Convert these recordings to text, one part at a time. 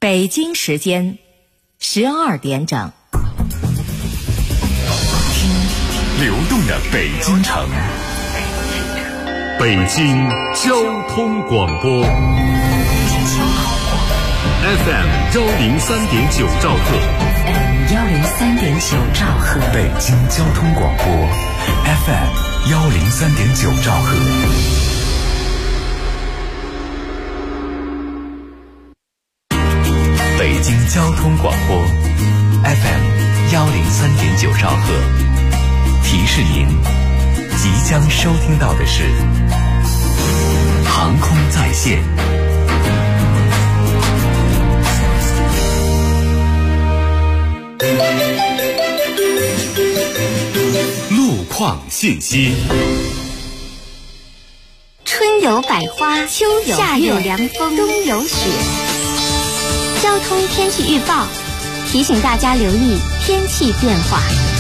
北京时间12点整。 听流动的北京城，北京交通广播 FM 103.9兆赫 103.9兆赫， 北京交通广播 FM 103.9兆赫。北京交通广播 FM 103.9兆赫，提示您即将收听到的是航空在线。路况信息。 春有百花，秋有夏有凉风，冬有雪。交通天气预报提醒大家留意天气变化。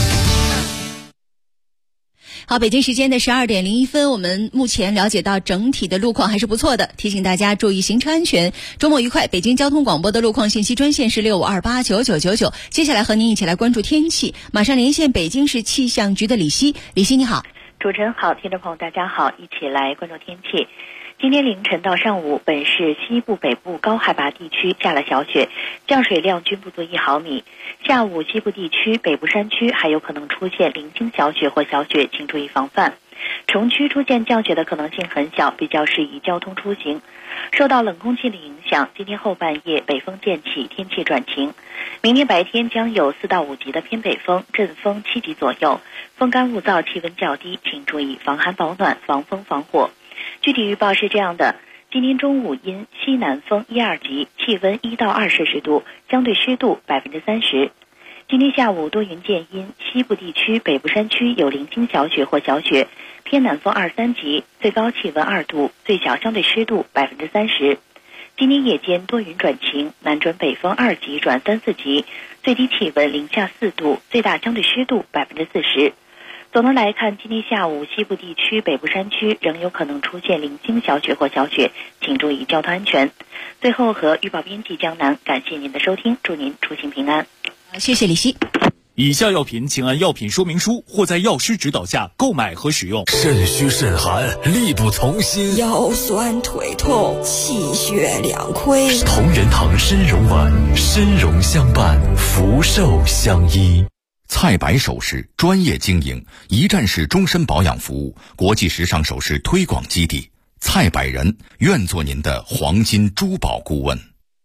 好，北京时间的12点01分，我们目前了解到整体的路况还是不错的，提醒大家注意行车安全，周末愉快。北京交通广播的路况信息专线是65289999，接下来和您一起来关注天气。马上连线北京市气象局的李希。李希你好。 主持人好，听众朋友大家好，一起来关注天气。今天凌晨到上午，本市西部、北部高海拔地区下了小雪，降水量均不足1毫米。下午西部地区、北部山区还有可能出现零星小雪或小雪，请注意防范。城区出现降雪的可能性很小，比较适宜交通出行。受到冷空气的影响，今天后半夜北风渐起，天气转晴。明天白天将有4到5级的偏北风，阵风7级左右，风干物燥，气温较低，请注意防寒保暖、防风防火。具体预报是这样的：今天中午因西南风1、2级，气温1到2摄氏度，相对湿度30%。今天下午多云见阴，西部地区、北部山区有零星小雪或小雪，偏南风2、3级，最高气温2度，最小相对湿度30%。今天夜间多云转晴，南转北风2级转3、4级，最低气温零下4度，最大相对湿度40%。总的来看，今天下午西部地区、北部山区仍有可能出现零星小雪或小雪，请注意交通安全。最后和预报编辑江南感谢您的收听，祝您出行平安。 谢谢李希。 以下药品请按药品说明书或在药师指导下购买和使用。 肾虚肾寒，力不从心， 腰酸腿痛，气血两亏。 同仁堂参茸丸，参茸相伴，福寿相依。菜百首饰专业经营，一站式终身保养服务，国际时尚首饰推广基地。菜百人愿做您的黄金珠宝顾问。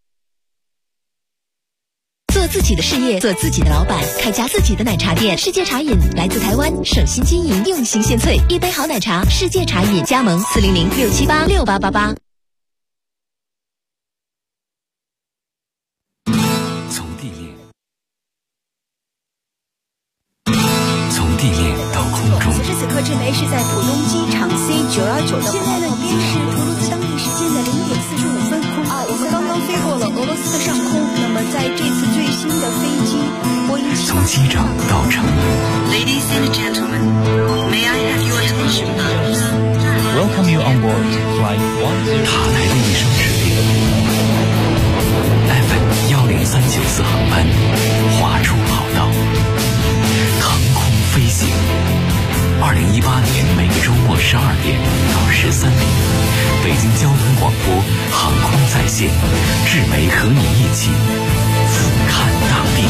做自己的事业，做自己的老板，开家自己的奶茶店。世界茶饮来自台湾，省心经营，用心献萃，一杯好奶茶，世界茶饮。加盟400-678-6888。 从地面到空中。 此时此刻，正雷是在浦东机场 C929的。现在呢，已经是俄罗斯当地时间的0点45分。我们刚刚飞过了俄罗斯的上空。那么在这次最新的飞机波音7。 从机长到乘务。 Ladies and gentlemen, may I have your attention, please? Welcome you on board Flight 10. 塔台的一声指令。FM 10394航班划出跑道。航空飞行。2018年每个周末12点到13点，北京交通广播航空在线，志梅和你一起俯瞰大地。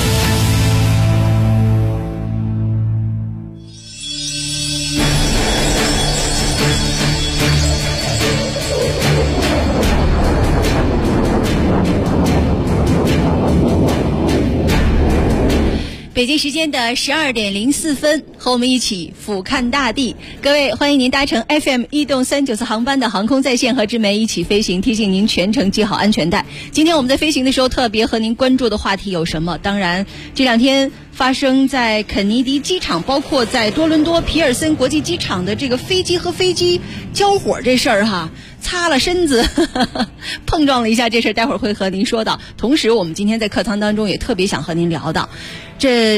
北京时间的12点04分，和我们一起俯瞰大地。各位，欢迎您搭乘 FM 1动394航班的航空在线和志梅一起飞行，提醒您全程系好安全带。今天我们在飞行的时候特别和您关注的话题有什么？当然，这2天发生在肯尼迪机场，包括在多伦多皮尔森国际机场的这个飞机和飞机交火这事儿哈。擦了身子碰撞了一下这事儿，待会儿会和您说到。同时我们今天在课堂当中也特别想和您聊到，这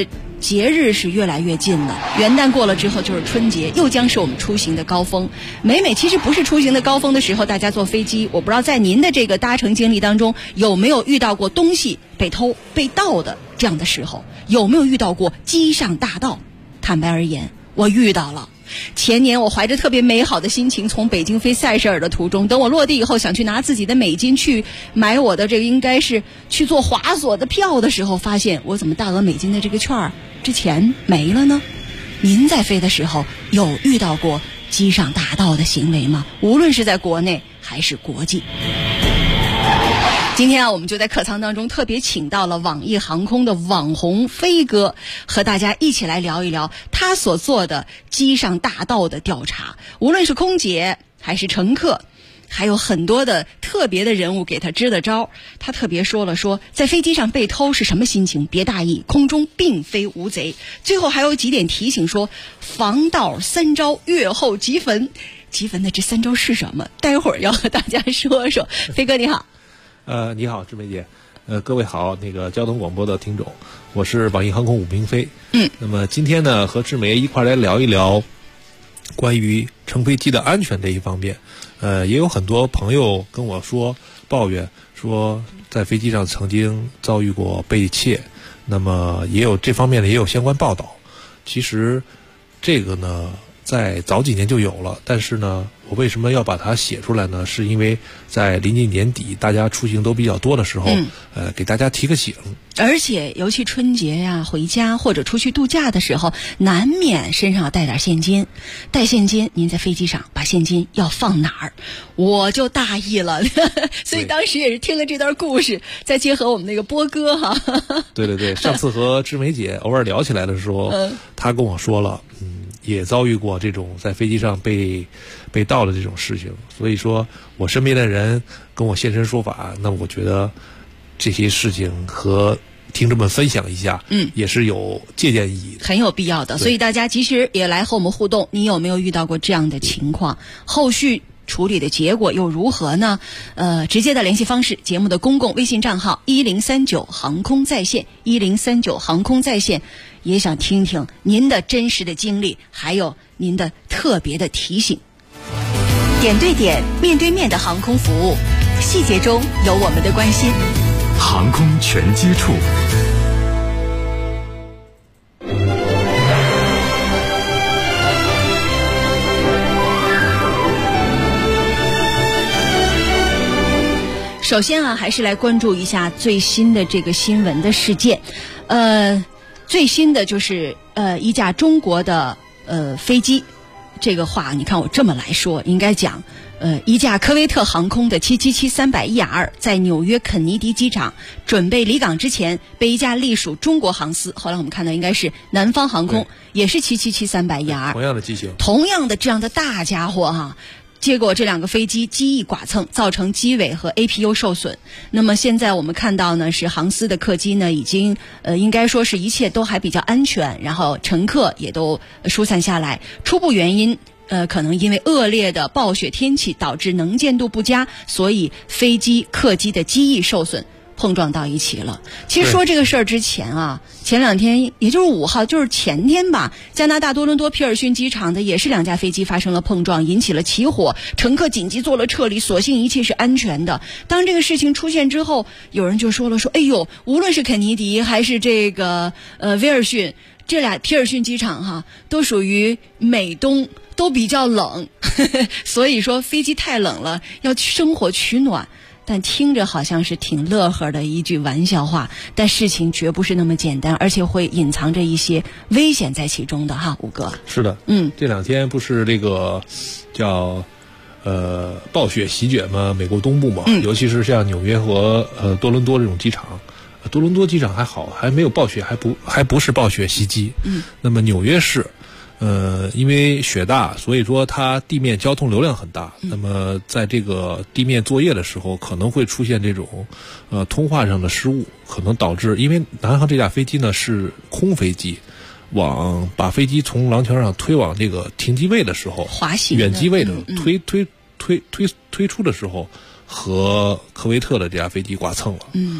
节日是越来越近了，元旦过了之后就是春节，又将是我们出行的高峰。每其实不是出行的高峰的时候，大家坐飞机，我不知道在您的这个搭乘经历当中有没有遇到过东西被偷被盗的这样的时候，有没有遇到过机上大盗？坦白而言，我遇到了。前年我怀着特别美好的心情从北京飞塞舌尔的途中，等我落地以后想去拿自己的美金去买我的这个应该是去做华索的票的时候，发现我怎么大额美金的这个券之前没了呢？您在飞的时候有遇到过机上大盗的行为吗？无论是在国内还是国际。今天我们就在客舱当中特别请到了网易航空的网红飞哥，和大家一起来聊一聊他所做的机上大盗的调查。无论是空姐还是乘客，还有很多的特别的人物给他支的招。他特别说在飞机上被偷是什么心情，别大意，空中并非无贼。最后还有几点提醒说，防盗3招，月后即焚。即焚的这3招是什么？待会儿要和大家说说。飞哥你好。 你好，志梅姐，各位好，那个交通广播的听众，我是网易航空武明飞。那么今天呢，和志梅一块来聊一聊关于乘飞机的安全这一方面。也有很多朋友跟我抱怨说，在飞机上曾经遭遇过被窃，那么也有这方面的也有相关报道。其实这个呢，在早几年就有了，但是呢，我为什么要把它写出来呢？是因为在临近年底，大家出行都比较多的时候，给大家提个醒。 而且尤其春节呀、回家或者出去度假的时候，难免身上要带点现金。带现金，您在飞机上把现金要放哪儿？我就大意了，所以当时也是听了这段故事，再结合我们那个波哥哈。 对，上次和志梅姐偶尔聊起来的时候，她跟我说了，也遭遇过这种在飞机上被盗的这种事情，所以说我身边的人跟我现身说法，那我觉得这些事情和听众们分享一下，也是有借鉴意义的， 很有必要的。所以大家其实也来和我们互动，你有没有遇到过这样的情况？后续处理的结果又如何呢？直接的联系方式，节目的公共微信账号1039航空在线，1039航空在线。也想听听您的真实的经历，还有您的特别的提醒。点对点、面对面的航空服务，细节中有我们的关心。 航空全接触。 首先还是来关注一下最新的这个新闻的事件。最新的就是一架中国的飞机，这个话你看我这么来说，应该讲一架科威特航空的777-300ER 在纽约肯尼迪机场准备离港之前，被一架隶属中国航司，后来我们看到应该是南方航空，也是777-300ER， 同样的机型， 同样的这样的大家伙哈。结果这2个飞机机翼剐蹭，造成机尾和 APU 受损。那么现在我们看到呢，是航司的客机呢已经应该说是一切都还比较安全，然后乘客也都疏散下来。初步原因可能因为恶劣的暴雪天气导致能见度不佳，所以飞机客机的机翼受损，碰撞到一起了。其实说这个事儿之前前2天，也就是5号，就是前天吧，加拿大多伦多皮尔逊机场的也是2架飞机发生了碰撞，引起了起火，乘客紧急做了撤离，所幸一切是安全的。当这个事情出现之后，有人就说哎呦，无论是肯尼迪还是这个威尔逊，这俩皮尔逊机场都属于美东，都比较冷所以说飞机太冷了，要生火取暖。但听着好像是挺乐呵的一句玩笑话，但事情绝不是那么简单，而且会隐藏着一些危险在其中的吴哥。 是的，这2天不是这个叫暴雪席卷嘛，美国东部嘛，尤其是像纽约和多伦多这种机场。多伦多机场还好，还没有暴雪，还不是暴雪袭击。那么纽约市因为雪大，所以说它地面交通流量很大。那么在这个地面作业的时候，可能会出现这种通话上的失误，可能导致，因为南航这架飞机呢是空飞机，把飞机从廊桥上推往这个停机位的时候， 滑行远机位的推出的时候，和科威特的这架飞机剐蹭了。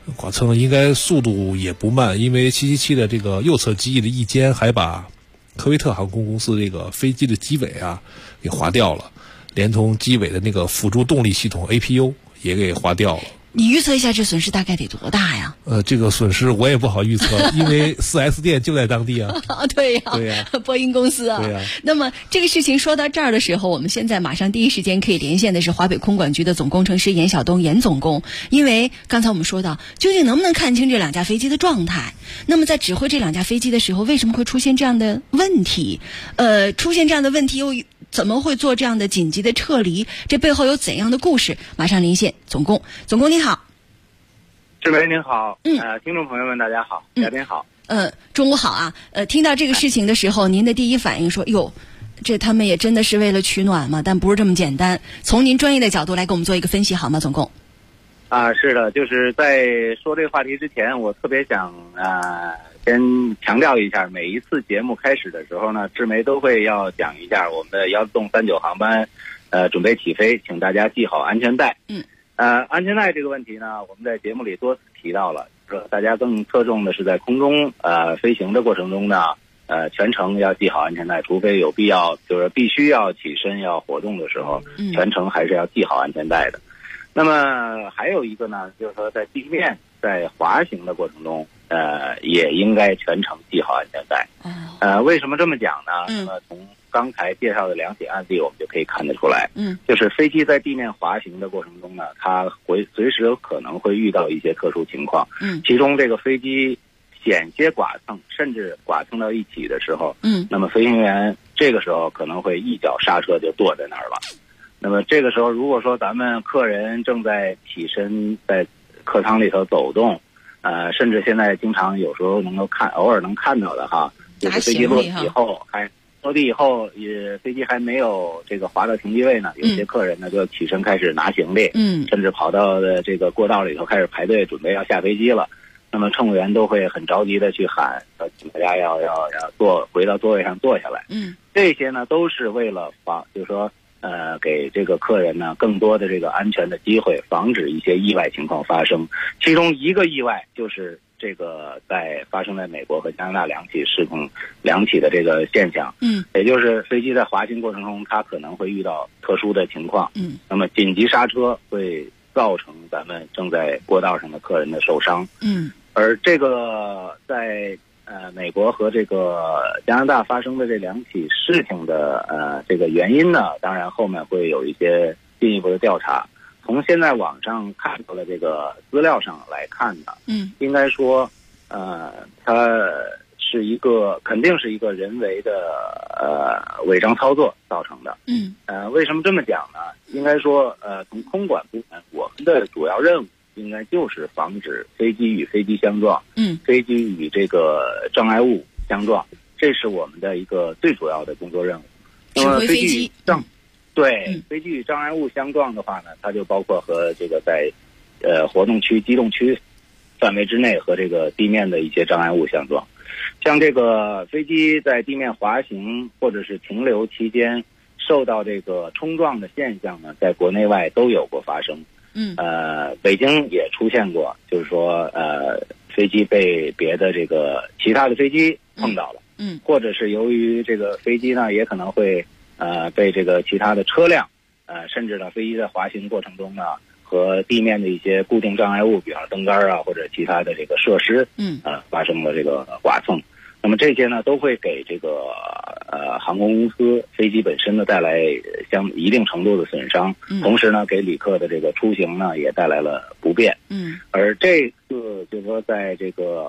剐蹭应该速度也不慢，因为777的这个右侧机翼的翼尖还把科威特航空公司这个飞机的机尾啊给划掉了，连同机尾的那个辅助动力系统 APU 也给划掉了。 你预测一下这损失大概得多大呀？ 这个损失我也不好预测，因为 4S 店就在当地啊。 对呀， 对呀， 波音公司啊。 对呀。 那么这个事情说到这儿的时候，我们现在马上第一时间可以连线的是华北空管局的总工程师严晓东严总工，因为刚才我们说到，究竟能不能看清这两架飞机的状态？那么在指挥这两架飞机的时候，为什么会出现这样的问题？出现这样的问题又怎么会做这样的紧急的撤离？这背后有怎样的故事？马上连线总工，总工你好。 志梅您好，听众朋友们大家好，嘉宾好， 中午好啊，听到这个事情的时候，您的第一反应说，哟，这他们也真的是为了取暖吗？但不是这么简单。从您专业的角度来给我们做一个分析好吗，总工？ 是的，就是在说这个话题之前，我特别想先强调一下，每一次节目开始的时候呢，志梅都会要讲一下我们的14239航班准备起飞，请大家系好安全带。安全带这个问题呢，我们在节目里多次提到了，大家更侧重的是在空中飞行的过程中呢，全程要系好安全带，除非有必要，就是必须要起身要活动的时候，全程还是要系好安全带的。那么还有一个呢，就是说在地面在滑行的过程中，也应该全程系好安全带。为什么这么讲呢？从刚才介绍的两起案例，我们就可以看得出来，就是飞机在地面滑行的过程中呢，它会随时有可能会遇到一些特殊情况，其中这个飞机险些剐蹭，甚至剐蹭到一起的时候，那么飞行员这个时候可能会一脚刹车就跺在那儿了。那么这个时候，如果说咱们客人正在起身在客舱里头走动，甚至现在经常有时候偶尔能看到的哈，就是飞机落地以后落地以后，飞机还没有这个滑到停机位呢，有些客人呢就起身开始拿行李，甚至跑到这个过道里头开始排队，准备要下飞机了。那么乘务员都会很着急的去喊，请大家要回到座位上坐下来。这些呢都是为了就是说给这个客人呢更多的这个安全的机会，防止一些意外情况发生。其中一个意外就是这个发生在美国和加拿大两起的这个现象，也就是飞机在滑行过程中，它可能会遇到特殊的情况，那么紧急刹车会造成咱们正在过道上的客人的受伤，而这个在美国和这个加拿大发生的这两起事情的这个原因呢，当然后面会有一些进一步的调查。从现在网上看到的这个资料上来看呢，应该说，它是肯定是一个人为的违章操作造成的。为什么这么讲呢？应该说，从空管部门，我们的主要任务应该就是防止飞机与飞机相撞，飞机与这个障碍物相撞，这是我们的一个最主要的工作任务。那么飞机飞机与障碍物相撞的话呢，它就包括和这个在活动区、机动区范围之内和这个地面的一些障碍物相撞。像这个飞机在地面滑行或者是停留期间受到这个冲撞的现象呢，在国内外都有过发生。北京也出现过，就是说飞机被别的这个其他的飞机碰到了，或者是由于这个飞机呢也可能会被这个其他的车辆，甚至呢飞机在滑行过程中呢和地面的一些固定障碍物，比方灯杆啊或者其他的这个设施，发生了这个剐蹭。那么这些呢都会给这个航空公司飞机本身呢带来一定程度的损伤，同时呢给旅客的这个出行呢也带来了不便。而这次就是说在这个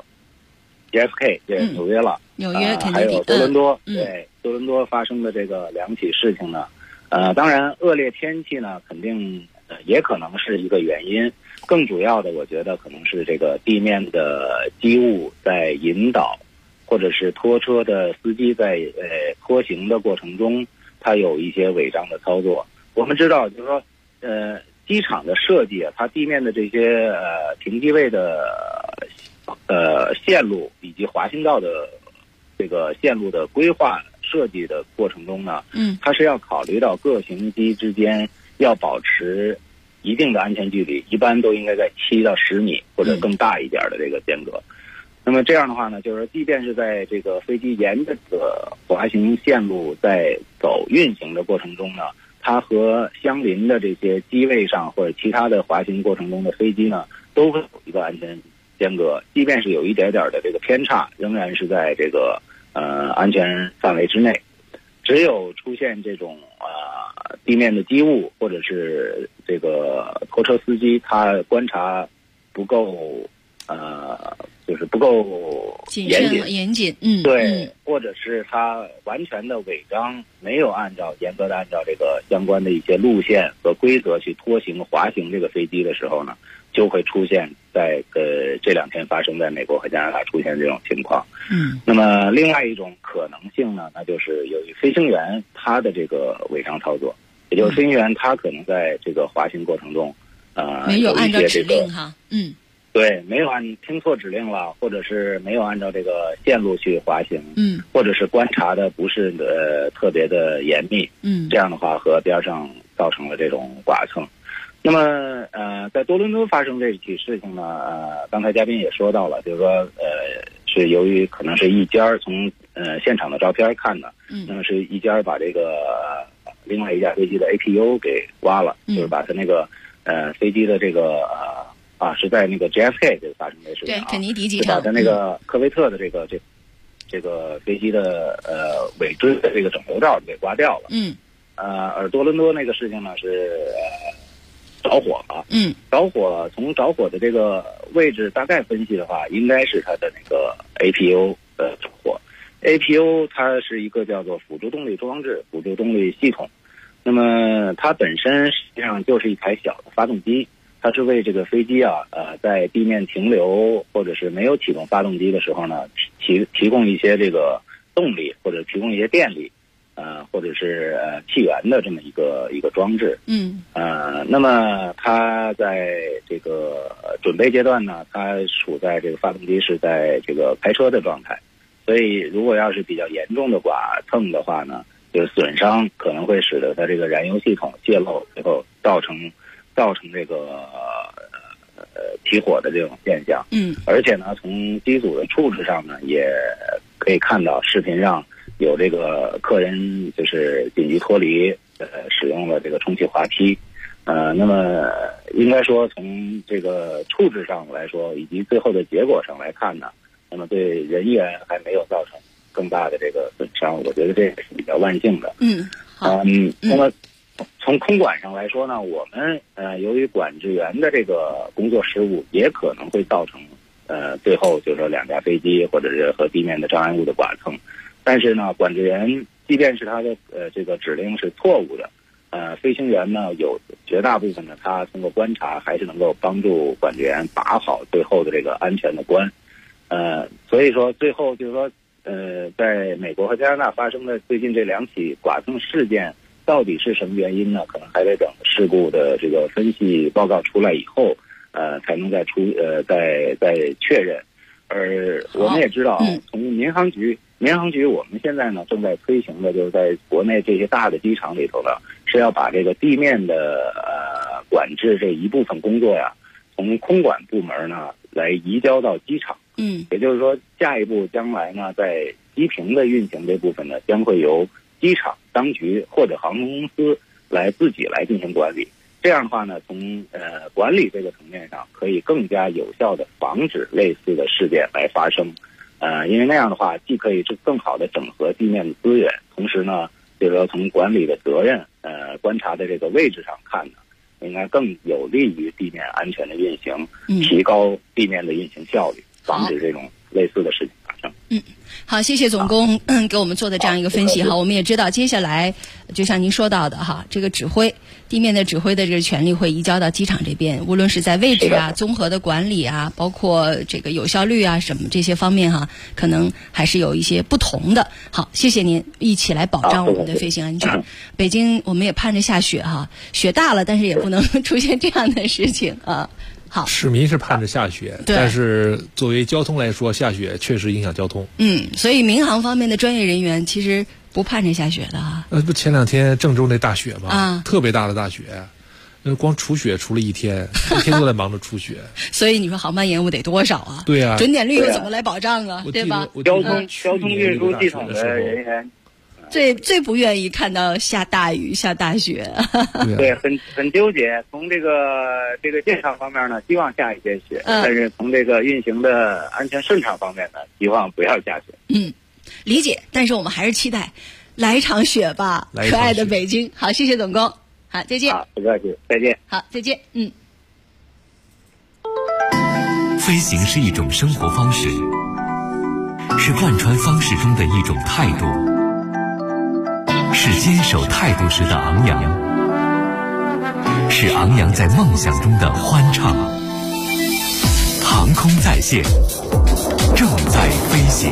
JFK 对纽约了，还有多伦多，多伦多发生的这个两起事情呢，当然恶劣天气呢肯定也可能是一个原因，更主要的我觉得可能是这个地面的机务在引导，或者是拖车的司机在拖行的过程中，他有一些违章的操作。我们知道，就是说，机场的设计啊，它地面的这些停机位的线路以及滑行道的这个线路的规划设计的过程中呢，它是要考虑到各型机之间要保持一定的安全距离，一般都应该在7到10米或者更大一点的这个间隔。那么这样的话呢，就是即便是在这个飞机沿着这个滑行线路在运行的过程中呢，它和相邻的这些机位上或者其他的滑行过程中的飞机呢，都会有一个安全间隔，即便是有一点点的这个偏差，仍然是在这个安全范围之内。只有出现这种地面的机物，或者是这个拖车司机他观察不够就是不够严谨， 对，或者是他完全的违章，没有严格的按照这个相关的一些路线和规则去拖行滑行这个飞机的时候呢，就会出现在这2天发生在美国和加拿大出现这种情况。那么另外一种可能性呢，那就是由于飞行员他的这个违章操作，也就是飞行员他可能在这个滑行过程中没有按照指令哈， 对，没有听错指令了，或者是没有按照这个线路去滑行，或者是观察的不是特别的严密，这样的话和边上造成了这种剐蹭。那么在多伦多发生这起事情呢，刚才嘉宾也说到了，就是说是由于可能是一家从现场的照片看的，那么是一家把这个另外一架飞机的 APU 给挖了，就是把它那个飞机的这个是在那个 JFK 这个发生的事情， 对，肯尼迪机场， 把它那个科威特的这个飞机的尾椎的这个整流罩给刮掉了。而多伦多那个事情呢是着火了。从着火的这个位置大概分析的话，应该是它的那个 APU 着火。APU 它是一个叫做辅助动力装置、辅助动力系统。那么它本身实际上就是一台小的发动机。它是为这个飞机在地面停留或者是没有启动发动机的时候呢，提供一些这个动力，或者提供一些电力，或者是气源的这么一个装置。那么它在这个准备阶段呢，它处在这个发动机是在这个开车的状态，所以如果要是比较严重的剐蹭的话呢，就是损伤可能会使得它这个燃油系统泄漏，最后造成这个起火的这种现象。而且呢，从机组的处置上呢，也可以看到视频上有这个客人就是紧急脱离，使用了这个充气滑梯。那么应该说从这个处置上来说，以及最后的结果上来看呢，那么对人员还没有造成更大的这个损伤，我觉得这是比较万幸的。那么从空管上来说呢，我们由于管制员的这个工作失误，也可能会造成最后就是说2架飞机或者是和地面的障碍物的剐蹭。但是呢，管制员即便是他的这个指令是错误的，飞行员呢有绝大部分呢，他通过观察还是能够帮助管制员把好最后的这个安全的关。所以说最后就是说在美国和加拿大发生的最近这2起剐蹭事件，到底是什么原因呢？可能还得等事故的这个分析报告出来以后，才能再确认。而我们也知道，从民航局我们现在呢正在推行的，就是在国内这些大的机场里头呢，是要把这个地面的管制这一部分工作呀，从空管部门呢来移交到机场。也就是说，下一步将来呢，在机坪的运行这部分呢，将会由机场当局或者航空公司自己来进行管理。这样的话呢，从管理这个层面上，可以更加有效的防止类似的事件来发生。因为那样的话，既可以更好的整合地面的资源，同时呢，就是说从管理的责任、观察的这个位置上看呢，应该更有利于地面安全的运行，提高地面的运行效率，防止这种类似的事情发生。 好，谢谢总工给我们做的这样一个分析哈。我们也知道，接下来就像您说到的哈，这个地面的指挥的这个权利会移交到机场这边，无论是在位置啊、综合的管理啊，包括这个有效率啊什么这些方面哈，可能还是有一些不同的。好，谢谢您一起来保障我们的飞行安全。北京我们也盼着下雪哈，雪大了，但是也不能出现这样的事情啊。好， 市民是盼着下雪，但是作为交通来说，下雪确实影响交通。 所以民航方面的专业人员其实不盼着下雪的哈。 不前2天郑州那大雪吗？特别大的大雪， 光除雪除了一天，一天都在忙着除雪。 所以你说航班延误得多少啊？ 对啊， 准点率又怎么来保障啊？对吧？ 交通运输系统的人员。 最不愿意看到下大雨、下大雪， 对，很纠结。从这个健康方面呢，希望下一些雪，但是从这个运行的安全顺畅方面呢，希望不要下雪。 理解。但是我们还是期待来场雪吧，可爱的北京。好，谢谢总工，好，再见。 好，不客气，再见。 好，再见。 飞行是一种生活方式，是贯穿方式中的一种态度。是坚守态度时的昂扬，是昂扬在梦想中的欢畅。航空在线，正在飞行。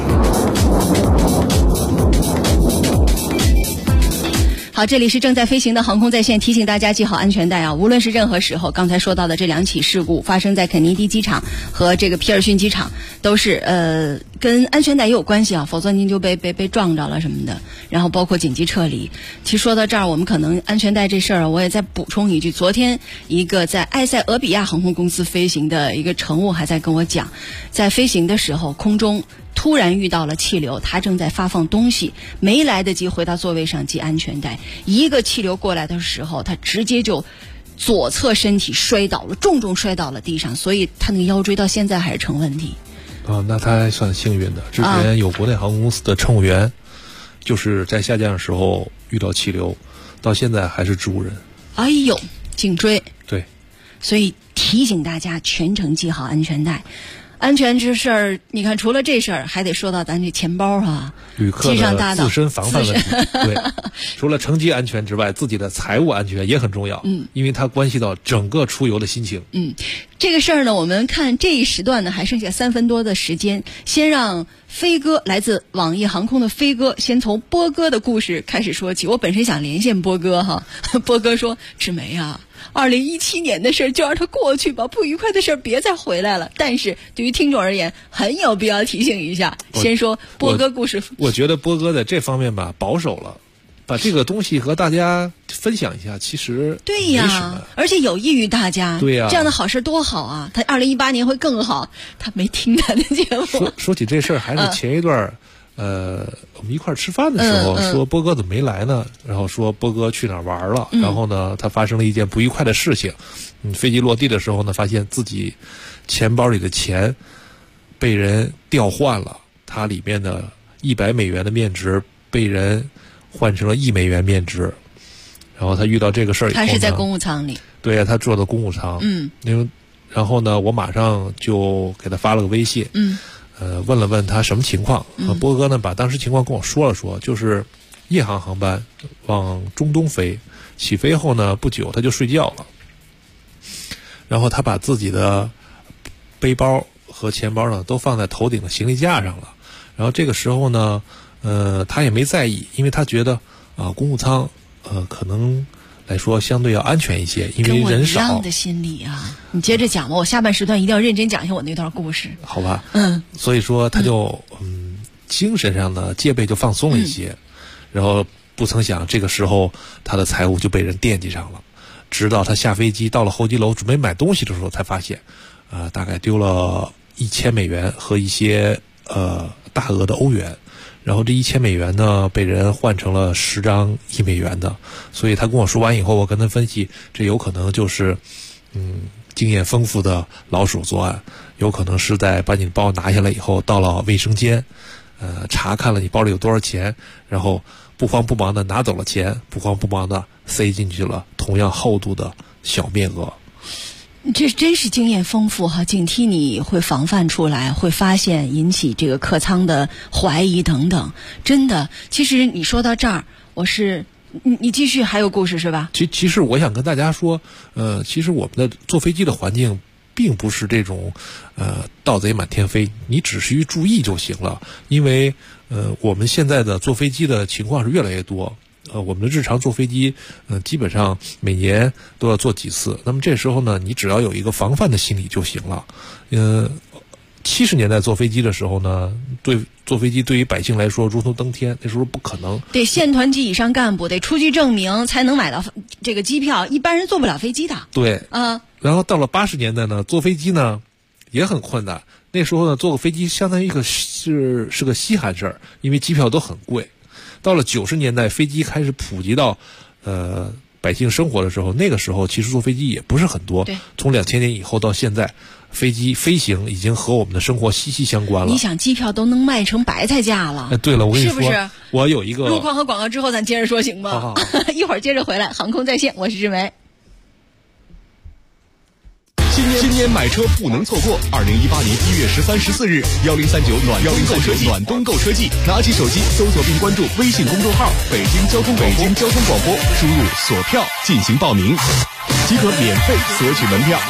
好，这里是正在飞行的航空在线，提醒大家系好安全带啊！无论是任何时候，刚才说到的这2起事故发生在肯尼迪机场和这个皮尔逊机场，都是跟安全带也有关系啊，否则您就被撞着了什么的。然后包括紧急撤离。其实说到这儿，我们可能安全带这事儿，我也再补充一句：昨天一个在埃塞俄比亚航空公司飞行的一个乘务还在跟我讲，在飞行的时候空中突然遇到了气流，他正在发放东西，没来得及回到座位上系安全带，一个气流过来的时候，他直接就左侧身体摔倒了，重重摔倒了地上，所以他那个腰椎到现在还是成问题。 那他还算幸运的。之前有国内航空公司的乘务员，就是在下降的时候遇到气流，到现在还是植物人。 哎呦，颈椎。 对， 所以提醒大家全程系好安全带。安全这事儿，你看除了这事儿，还得说到咱这钱包啊， 旅客的自身防范问题。对，除了乘机安全之外，自己的财务安全也很重要。因为它关系到整个出游的心情。 这个事儿呢，我们看这一时段呢，还剩下3分多的时间，先让飞哥，来自网易航空的飞哥，先从波哥的故事开始说起。我本身想连线波哥哈，波哥说：“志梅啊，2017年的事儿就让它过去吧，不愉快的事儿别再回来了。”但是对于听众而言，很有必要提醒一下。先说波哥故事。 我觉得波哥在这方面吧保守了，把这个东西和大家分享一下，其实对呀，而且有益于大家。 对呀， 这样的好事多好啊！他2018年会更好。他没听他的节目。 说起这事儿，还是前一段我们一块儿吃饭的时候，说波哥怎么没来呢？然后说波哥去哪儿玩了？然后呢，他发生了一件不愉快的事情。飞机落地的时候呢，发现自己钱包里的钱被人调换了，它里面的100美元的面值被人换成了1美元面值。然后他遇到这个事儿以后呢， 他是在公务舱里。 对呀，他坐的公务舱。然后呢，我马上就给他发了个微信。问了问他什么情况。波哥呢把当时情况跟我说了说，就是夜航班往中东飞，起飞后呢不久他就睡觉了，然后他把自己的背包和钱包呢都放在头顶的行李架上了。然后这个时候呢他也没在意，因为他觉得公务舱可能来说相对要安全一些，因为人少。 跟我一样的心理啊！你接着讲吧，我下半时段一定要认真讲一下我那段故事。 好吧。所以说他就精神上的戒备就放松了一些。然后不曾想这个时候他的财物就被人惦记上了，直到他下飞机到了候机楼准备买东西的时候才发现大概丢了1000美元和一些大额的欧元。然后这1000美元呢被人换成了10张1美元的。所以他跟我说完以后，我跟他分析，这有可能就是经验丰富的老手作案，有可能是在把你的包拿下来以后，到了卫生间查看了你包里有多少钱，然后不慌不忙的拿走了钱，不慌不忙的塞进去了同样厚度的小面额。 这真是经验丰富哈，警惕你会防范出来，会发现，引起这个客舱的怀疑等等。真的，其实你说到这儿，你继续还有故事是吧？ 其实我想跟大家说，其实我们的坐飞机的环境并不是这种盗贼满天飞，你只需注意就行了。因为我们现在的坐飞机的情况是越来越多。我们的日常坐飞机基本上每年都要坐几次。那么这时候呢，你只要有一个防范的心理就行了。 70年代坐飞机的时候呢，坐飞机对于百姓来说如同登天，那时候不可能， 得县团级以上干部得出具证明才能买到这个机票，一般人坐不了飞机的。 对，然后到了80年代呢，坐飞机呢也很困难。那时候呢，坐个飞机相当于是个稀罕事儿，因为机票都很贵。到了90年代，飞机开始普及到百姓生活的时候，那个时候其实坐飞机也不是很多。从2000年以后到现在，飞行已经和我们的生活息息相关了。 你想，机票都能卖成白菜价了。 对了，我跟你说， 是不是？ 我有一个路况和广告之后，咱接着说行吗？ 好一会儿接着回来，航空在线，我是志梅。 新年买车不能错过！2018年1月13、14日，1039暖冬购车季，拿起手机搜索并关注微信公众号“北京交通广播”，输入锁票进行报名，即可免费索取门票。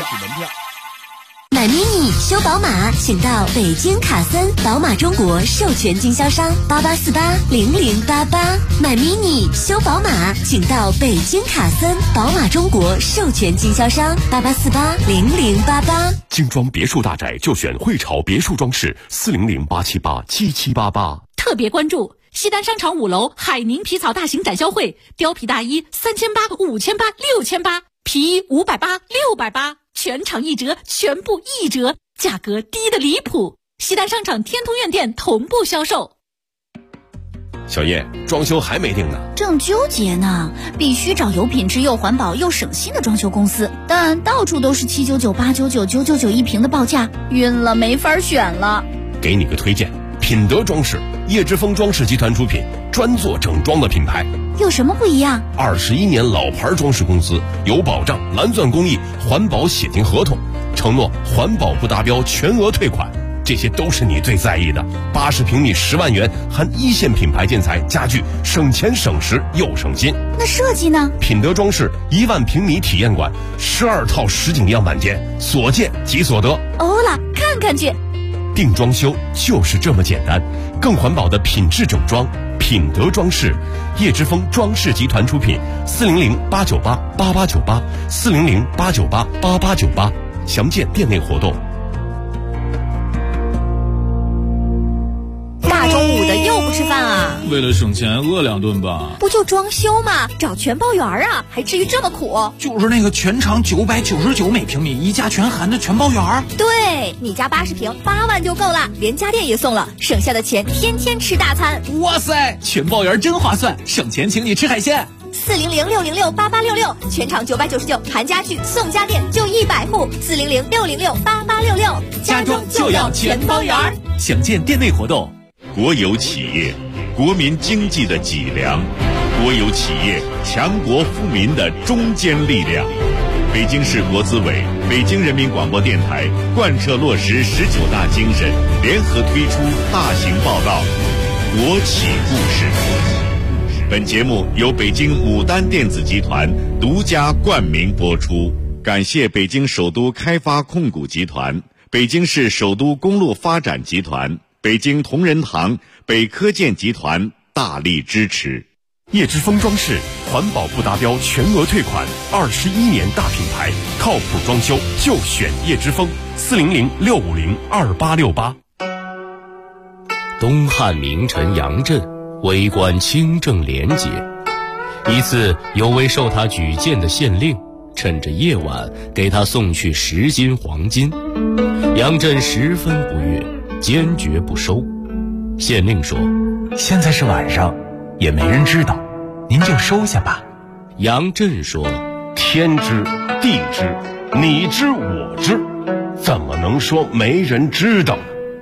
买 mini 修宝马，请到北京卡森宝马中国授权经销商88480088。买 mini 修宝马，请到北京卡森宝马中国授权经销商88480088。 精装别墅大宅就选汇潮别墅装饰，400-878-7788。 特别关注西单商场5楼海宁皮草大型展销会，貂皮大衣3800、5800、6800，皮衣580、680。全场1折，全部1折，价格低得离谱。西单商场天通苑店同步销售。 小叶，装修还没定呢， 正纠结呢。必须找有品质又环保又省心的装修公司，但到处都是799、899、999一平的报价，晕了，没法选了。 给你个推荐，品德装饰，叶之峰装饰集团出品，专做整装的品牌。 有什么不一样 ？21年老牌装饰公司，有保障，蓝钻工艺，环保写进合同，承诺环保不达标全额退款，这些都是你最在意的。80平米10万元，含1线品牌建材家具，省钱省时又省心。 那设计呢？ 品德装饰1万平米体验馆，12套实景样板间，所见即所得。 欧了，看看去。 定装修就是这么简单，更环保的品质整装，品德装饰，叶之峰装饰集团出品，400-898-8898，400-898-8898，详见店内活动。 大中午的又不吃饭啊？ 为了省钱饿2顿吧。 不就装修吗？找全包园啊，还至于这么苦？ 就是那个全长999每平米，一价全含的全包园。 对，你家80平8万就够了，连家电也送了，省下的钱天天吃大餐。 哇塞，全包园真划算，省钱请你吃海鲜。 400-606-8866，全场999，含家具送家电，就100户。400-606-8866， 家装就要全包园。详见店内活动。 国有企业，国民经济的脊梁；国有企业，强国富民的中坚力量。北京市国资委、北京人民广播电台贯彻落实19大精神，联合推出大型报道《国企故事》。本节目由北京牡丹电子集团独家冠名播出，感谢北京首都开发控股集团、北京市首都公路发展集团、北京同仁堂、北科建集团大力支持。 叶之峰装饰，环保不达标全额退款，21年大品牌，靠谱装修就选叶之峰，400-650-2868。 东汉名臣杨震，为官清正廉洁。一次，有位受他举荐的县令，趁着夜晚给他送去10斤黄金。杨震十分不悦，坚决不收。县令说：“ 现在是晚上，也没人知道，您就收下吧。” 杨震说：“ 天知地知，你知我知，怎么能说没人知道？